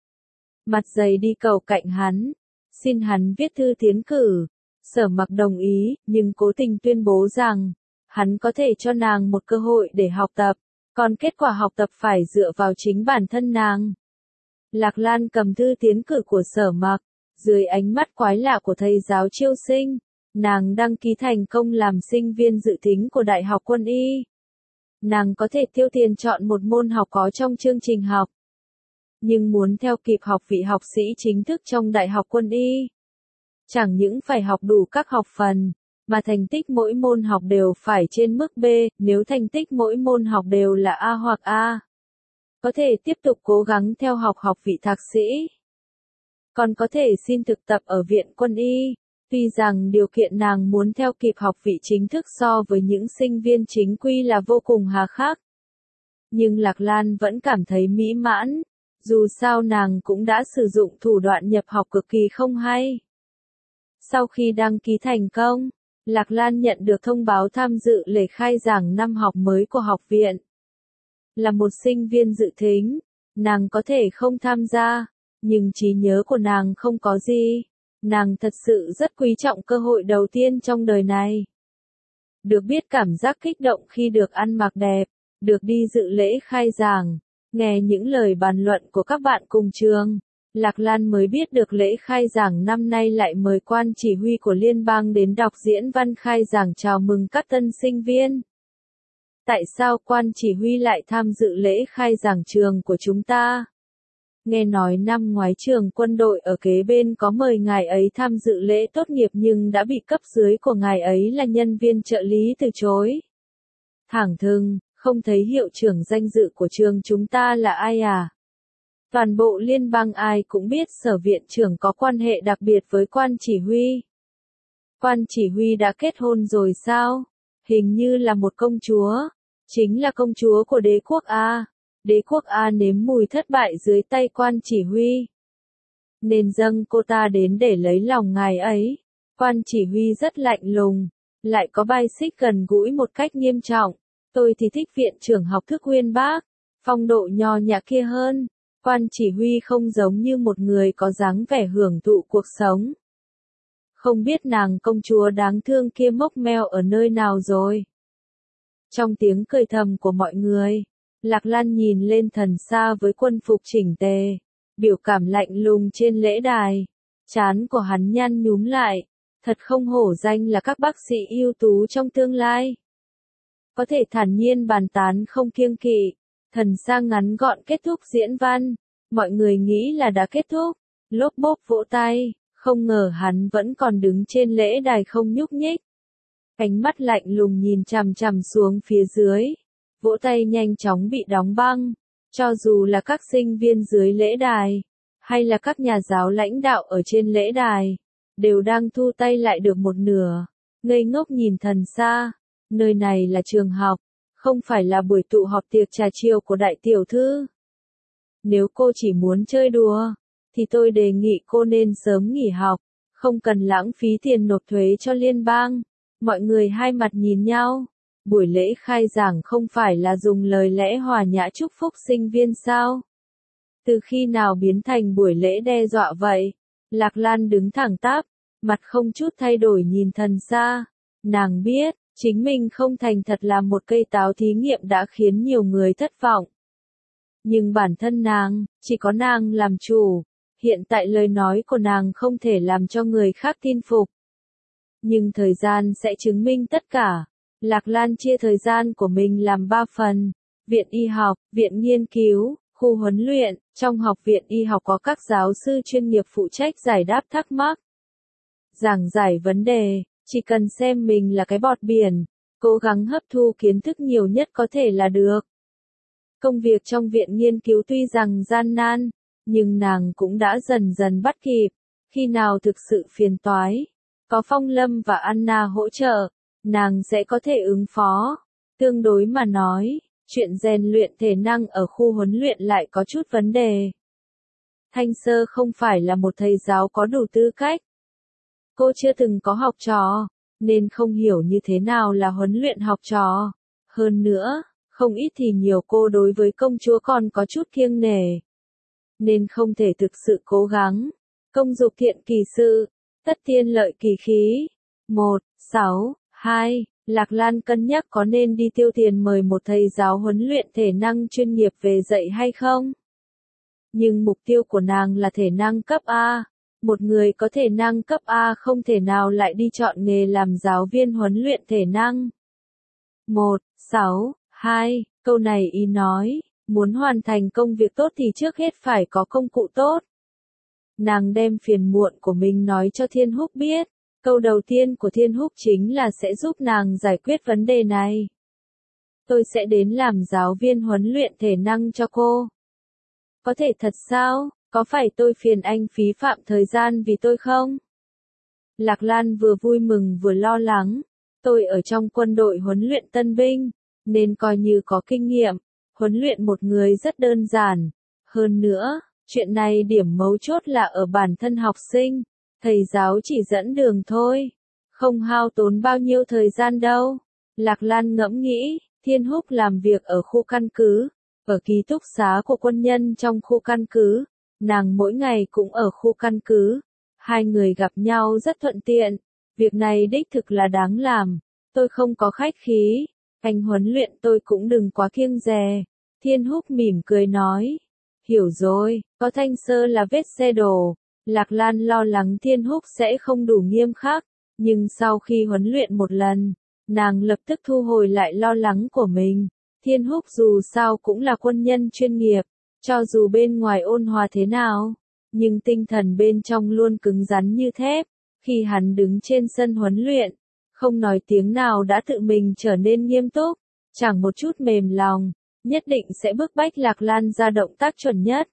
Mặt dày đi cầu cạnh hắn, xin hắn viết thư tiến cử. Sở Mặc đồng ý, nhưng cố tình tuyên bố rằng, hắn có thể cho nàng một cơ hội để học tập, còn kết quả học tập phải dựa vào chính bản thân nàng. Lạc Lan cầm thư tiến cử của Sở Mặc, dưới ánh mắt quái lạ của thầy giáo chiêu sinh, nàng đăng ký thành công làm sinh viên dự tính của Đại học Quân y. Nàng có thể tiêu tiền chọn một môn học có trong chương trình học, nhưng muốn theo kịp học vị học sĩ chính thức trong Đại học Quân y, chẳng những phải học đủ các học phần, mà thành tích mỗi môn học đều phải trên mức B, nếu thành tích mỗi môn học đều là A hoặc A. Có thể tiếp tục cố gắng theo học học vị thạc sĩ. Còn có thể xin thực tập ở Viện Quân y, tuy rằng điều kiện nàng muốn theo kịp học vị chính thức so với những sinh viên chính quy là vô cùng hà khắc. Nhưng Lạc Lan vẫn cảm thấy mỹ mãn, dù sao nàng cũng đã sử dụng thủ đoạn nhập học cực kỳ không hay. Sau khi đăng ký thành công, Lạc Lan nhận được thông báo tham dự lễ khai giảng năm học mới của học viện. Là một sinh viên dự thính, nàng có thể không tham gia, nhưng trí nhớ của nàng không có gì. Nàng thật sự rất quý trọng cơ hội đầu tiên trong đời này. Được biết cảm giác kích động khi được ăn mặc đẹp, được đi dự lễ khai giảng, nghe những lời bàn luận của các bạn cùng trường. Lạc Lan mới biết được lễ khai giảng năm nay lại mời quan chỉ huy của liên bang đến đọc diễn văn khai giảng chào mừng các tân sinh viên. Tại sao quan chỉ huy lại tham dự lễ khai giảng trường của chúng ta? Nghe nói năm ngoái trường quân đội ở kế bên có mời ngài ấy tham dự lễ tốt nghiệp nhưng đã bị cấp dưới của ngài ấy là nhân viên trợ lý từ chối. Thẳng thừng, không thấy hiệu trưởng danh dự của trường chúng ta là ai à? Toàn bộ liên bang ai cũng biết sở viện trưởng có quan hệ đặc biệt với quan chỉ huy. Quan chỉ huy đã kết hôn rồi sao? Hình như là một công chúa. Chính là công chúa của đế quốc A. Đế quốc A nếm mùi thất bại dưới tay quan chỉ huy, nên dâng cô ta đến để lấy lòng ngài ấy. Quan chỉ huy rất lạnh lùng, lại có bài xích gần gũi một cách nghiêm trọng. Tôi thì thích viện trưởng học thức uyên bác, phong độ nho nhã kia hơn. Quan chỉ huy không giống như một người có dáng vẻ hưởng thụ cuộc sống. Không biết nàng công chúa đáng thương kia mốc meo ở nơi nào rồi. Trong tiếng cười thầm của mọi người, Lạc Lan nhìn lên thần xa với quân phục chỉnh tề, biểu cảm lạnh lùng trên lễ đài. Trán của hắn nhăn nhúm lại, thật không hổ danh là các bác sĩ ưu tú trong tương lai. Có thể thản nhiên bàn tán không kiêng kỵ, thần xa ngắn gọn kết thúc diễn văn, mọi người nghĩ là đã kết thúc, lốp bốp vỗ tay, không ngờ hắn vẫn còn đứng trên lễ đài không nhúc nhích. Ánh mắt lạnh lùng nhìn chằm chằm xuống phía dưới. Vỗ tay nhanh chóng bị đóng băng, cho dù là các sinh viên dưới lễ đài, hay là các nhà giáo lãnh đạo ở trên lễ đài, đều đang thu tay lại được một nửa, ngây ngốc nhìn thần xa. Nơi này là trường học, không phải là buổi tụ họp tiệc trà chiều của đại tiểu thư. Nếu cô chỉ muốn chơi đùa, thì tôi đề nghị cô nên sớm nghỉ học, không cần lãng phí tiền nộp thuế cho liên bang. Mọi người hai mặt nhìn nhau. Buổi lễ khai giảng không phải là dùng lời lẽ hòa nhã chúc phúc sinh viên sao? Từ khi nào biến thành buổi lễ đe dọa vậy? Lạc Lan đứng thẳng tắp, mặt không chút thay đổi nhìn thần xa. Nàng biết, chính mình không thành thật làm một cây táo thí nghiệm đã khiến nhiều người thất vọng. Nhưng bản thân nàng, chỉ có nàng làm chủ. Hiện tại lời nói của nàng không thể làm cho người khác tin phục. Nhưng thời gian sẽ chứng minh tất cả. Lạc Lan chia thời gian của mình làm ba phần. Viện y học, viện nghiên cứu, khu huấn luyện. Trong học viện y học có các giáo sư chuyên nghiệp phụ trách giải đáp thắc mắc, giảng giải vấn đề. Chỉ cần xem mình là cái bọt biển, cố gắng hấp thu kiến thức nhiều nhất có thể là được. Công việc trong viện nghiên cứu tuy rằng gian nan, nhưng nàng cũng đã dần dần bắt kịp. Khi nào thực sự phiền toái, có Phong Lâm và Anna hỗ trợ, nàng sẽ có thể ứng phó. Tương đối mà nói, chuyện rèn luyện thể năng ở khu huấn luyện lại có chút vấn đề. Thanh Sơ không phải là một thầy giáo có đủ tư cách. Cô chưa từng có học trò, nên không hiểu như thế nào là huấn luyện học trò. Hơn nữa, không ít thì nhiều cô đối với công chúa còn có chút kiêng nể, nên không thể thực sự cố gắng. Công dục thiện kỳ sự, tất tiên lợi kỳ khí. một, sáu, hai, Lạc Lan cân nhắc có nên đi tiêu tiền mời một thầy giáo huấn luyện thể năng chuyên nghiệp về dạy hay không. Nhưng mục tiêu của nàng là thể năng cấp A. Một người có thể năng cấp A không thể nào lại đi chọn nghề làm giáo viên huấn luyện thể năng. một, sáu, hai, câu này ý nói, muốn hoàn thành công việc tốt thì trước hết phải có công cụ tốt. Nàng đem phiền muộn của mình nói cho Thiên Húc biết, Câu đầu tiên của Thiên Húc chính là sẽ giúp nàng giải quyết vấn đề này. Tôi sẽ đến làm giáo viên huấn luyện thể năng cho cô. Có thể thật sao? Có phải tôi phiền anh phí phạm thời gian vì tôi không? Lạc Lan vừa vui mừng vừa lo lắng. Tôi ở trong quân đội huấn luyện tân binh, nên coi như có kinh nghiệm. Huấn luyện một người rất đơn giản. Hơn nữa, chuyện này điểm mấu chốt là ở bản thân học sinh. Thầy giáo chỉ dẫn đường thôi. Không hao tốn bao nhiêu thời gian đâu. Lạc Lan ngẫm nghĩ, Thiên Húc làm việc ở khu căn cứ, ở ký túc xá của quân nhân trong khu căn cứ. Nàng mỗi ngày cũng ở khu căn cứ. Hai người gặp nhau rất thuận tiện. Việc này đích thực là đáng làm. Tôi không có khách khí. Anh huấn luyện tôi cũng đừng quá kiêng dè. Thiên Húc mỉm cười nói. Hiểu rồi, có Thanh Sơ là vết xe đổ. Lạc Lan lo lắng Thiên Húc sẽ không đủ nghiêm khắc. Nhưng sau khi huấn luyện một lần, nàng lập tức thu hồi lại lo lắng của mình. Thiên Húc dù sao cũng là quân nhân chuyên nghiệp. Cho dù bên ngoài ôn hòa thế nào, nhưng tinh thần bên trong luôn cứng rắn như thép. Khi hắn đứng trên sân huấn luyện, không nói tiếng nào đã tự mình trở nên nghiêm túc, chẳng một chút mềm lòng, nhất định sẽ bức bách Lạc Lan ra động tác chuẩn nhất.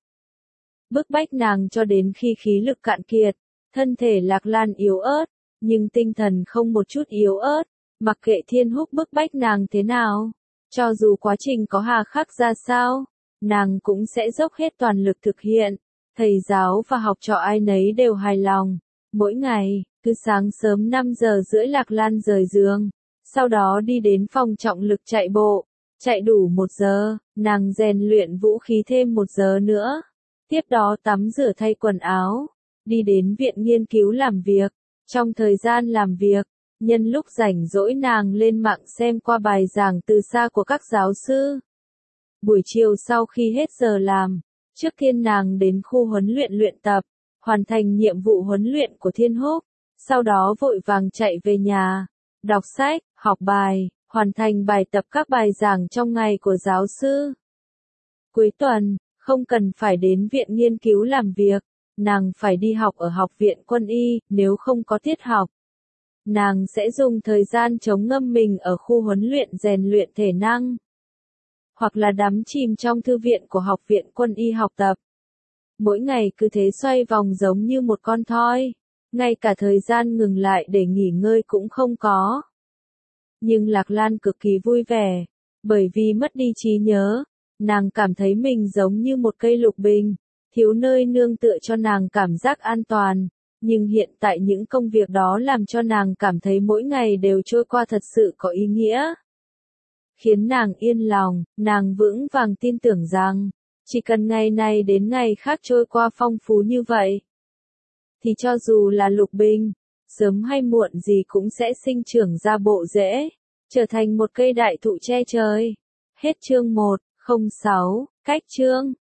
Bức bách nàng cho đến khi khí lực cạn kiệt, thân thể Lạc Lan yếu ớt, nhưng tinh thần không một chút yếu ớt, mặc kệ Thiên Húc bức bách nàng thế nào, cho dù quá trình có hà khắc ra sao, nàng cũng sẽ dốc hết toàn lực thực hiện. Thầy giáo và học trò ai nấy đều hài lòng. Mỗi ngày, cứ sáng sớm năm giờ rưỡi Lạc Lan rời giường, sau đó đi đến phòng trọng lực chạy bộ, chạy đủ một giờ, nàng rèn luyện vũ khí thêm một giờ nữa. Tiếp đó tắm rửa thay quần áo, đi đến viện nghiên cứu làm việc. Trong thời gian làm việc, nhân lúc rảnh rỗi nàng lên mạng xem qua bài giảng từ xa của các giáo sư. Buổi chiều sau khi hết giờ làm, trước tiên nàng đến khu huấn luyện luyện tập, hoàn thành nhiệm vụ huấn luyện của Thiên Húc, sau đó vội vàng chạy về nhà, đọc sách, học bài, hoàn thành bài tập các bài giảng trong ngày của giáo sư. Cuối tuần, không cần phải đến viện nghiên cứu làm việc, nàng phải đi học ở học viện quân y, nếu không có tiết học. Nàng sẽ dùng thời gian chống ngâm mình ở khu huấn luyện rèn luyện thể năng, hoặc là đắm chìm trong thư viện của học viện quân y học tập. Mỗi ngày cứ thế xoay vòng giống như một con thoi, ngay cả thời gian ngừng lại để nghỉ ngơi cũng không có. Nhưng Lạc Lan cực kỳ vui vẻ, bởi vì mất đi trí nhớ, nàng cảm thấy mình giống như một cây lục bình, thiếu nơi nương tựa cho nàng cảm giác an toàn. Nhưng hiện tại những công việc đó làm cho nàng cảm thấy mỗi ngày đều trôi qua thật sự có ý nghĩa. Khiến nàng yên lòng, nàng vững vàng tin tưởng rằng, chỉ cần ngày này đến ngày khác trôi qua phong phú như vậy, thì cho dù là lục bình, sớm hay muộn gì cũng sẽ sinh trưởng ra bộ rễ, trở thành một cây đại thụ che trời. Hết chương một không sáu, cách chương.